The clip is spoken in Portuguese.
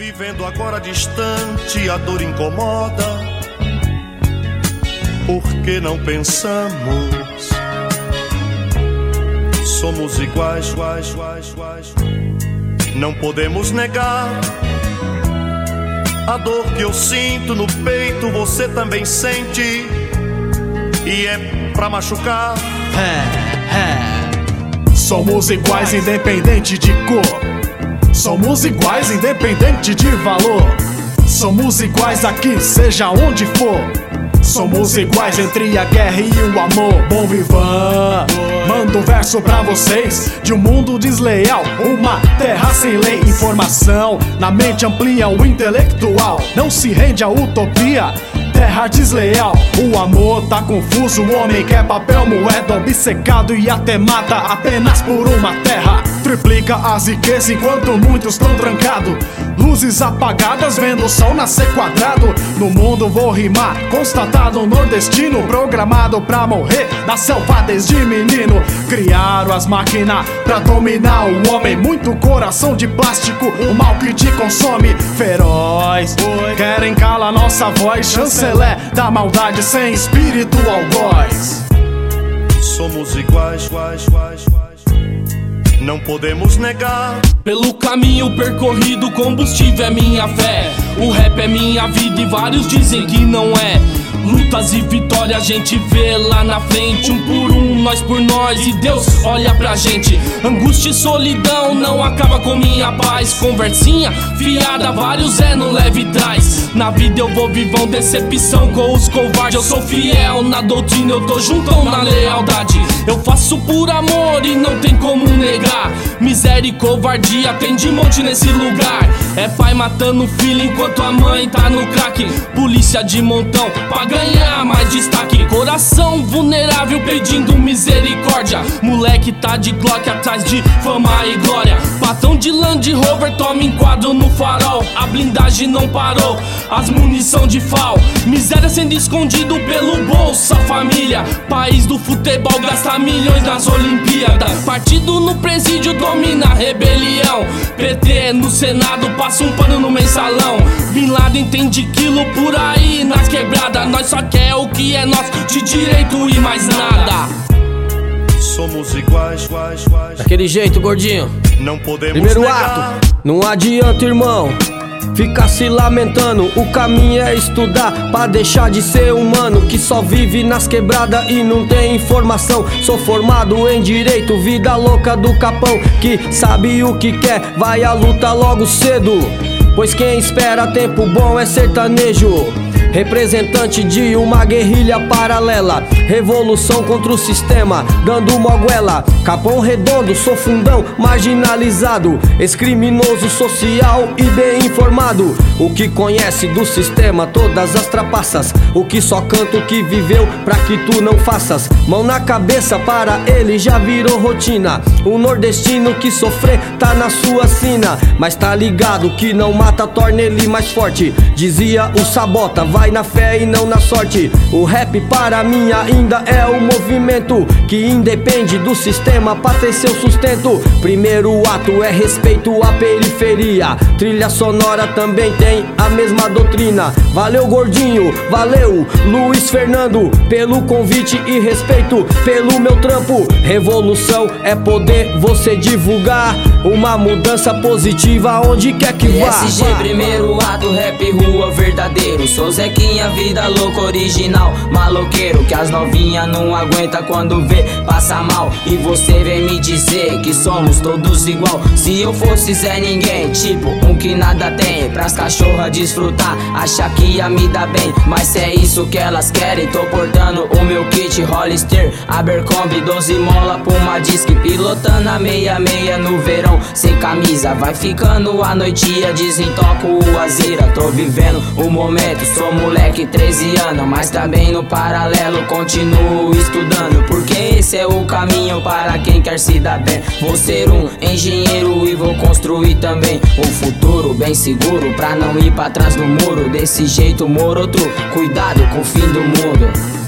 Vivendo agora distante, a dor incomoda. Por que não pensamos? Somos iguais. Não podemos negar a dor que eu sinto no peito, você também sente. E é pra machucar. Somos iguais independente de cor. Somos iguais independente de valor. Somos iguais aqui, seja onde for. Somos iguais entre a guerra e o amor. Bom vivan, mando um verso pra vocês. De um mundo desleal, uma terra sem lei. Informação na mente amplia o intelectual. Não se rende à utopia, terra desleal. O amor tá confuso, o homem quer papel moeda, obcecado e até mata apenas por uma terra. Triplica as riquezas enquanto muitos estão trancados. Luzes apagadas vendo o sol nascer quadrado. No mundo vou rimar, constatado nordestino, programado pra morrer na selva desde menino. Criaram as máquinas pra dominar o homem. Muito coração de plástico, o mal que te consome. Feroz, querem calar nossa voz. Chanceler da maldade sem espírito algoz. Somos iguais. Não podemos negar. Pelo caminho percorrido, combustível é minha fé. O rap é minha vida e vários dizem que não é. Lutas e vitórias a gente vê lá na frente. Um por um, nós por nós e Deus olha pra gente. Angústia e solidão não acaba com minha paz. Conversinha fiada, vários no leve trás. Na vida eu vou vivão, decepção com os covardes. Eu sou fiel na doutrina, eu tô juntão na lealdade. Eu faço por amor e não tem como negar. Miséria e covardia tem de monte nesse lugar. É pai matando filho enquanto a mãe tá no crack. Polícia de montão pra ganhar mais destaque. Coração vulnerável pedindo misericórdia. Moleque tá de Glock atrás de fama e glória. Patrão de Land Rover toma enquadro no farol. A blindagem não parou, as munição de FAL. Miséria sendo escondido pelo Bolsa Família. País do futebol gasta milhões nas Olimpíadas. Partido no presídio domina a rebelião. PT no Senado passa um pano no mensalão. Bin Laden tem de quilo por aí nas quebradas. Nós só quer o que é nosso de direito e mais nada. Somos iguais. Daquele jeito, gordinho. Não podemos Primeiro negar. ato, não adianta, irmão, ficar se lamentando. O caminho é estudar pra deixar de ser humano que só vive nas quebradas e não tem informação. Sou formado em direito, vida louca do capão, que sabe o que quer, vai à luta logo cedo. Pois quem espera tempo bom é sertanejo. Representante de uma guerrilha paralela. Revolução contra o sistema, dando moguela. Capão Redondo, sou fundão, marginalizado. Ex-criminoso social e bem informado. O que conhece do sistema, todas as trapaças. O que só canta o que viveu pra que tu não faças. Mão na cabeça, para ele já virou rotina. O nordestino que sofrer tá na sua sina. Mas tá ligado que não mata torna ele mais forte. Dizia o Sabota, vai na fé e não na sorte. O rap para mim ainda é o movimento que independe do sistema pra ter seu sustento. Primeiro ato é respeito à periferia. Trilha sonora também tem a mesma doutrina. Valeu, gordinho, valeu, Luiz Fernando, pelo convite e respeito pelo meu trampo. Revolução é poder você divulgar uma mudança positiva onde quer que vá. SG, primeiro ato, rap rua verdadeiro. Sou Zequinha, vida louca, original, maloqueiro, que as novinha não aguenta quando vê passa mal. E você vem me dizer que somos todos igual. Se eu fosse Zé Ninguém, tipo um que nada tem, pras cachorras desfrutar, achar que ia me dar bem. Mas se é isso que elas querem, tô portando o meu kit Hollister, Abercrombie, 12 mola, Puma Disc, pilotando a 66 no verão, sem camisa, vai ficando a noitinha, desentoco o Azira. Tô vivendo o momento, sou moleque, 13 anos, mas também no paralelo continuo estudando, porque esse é o caminho para quem quer se dar bem. Vou ser um engenheiro e vou construir também um futuro bem seguro, pra não ir pra trás do muro. Desse jeito moroto, cuidado com o fim do mundo.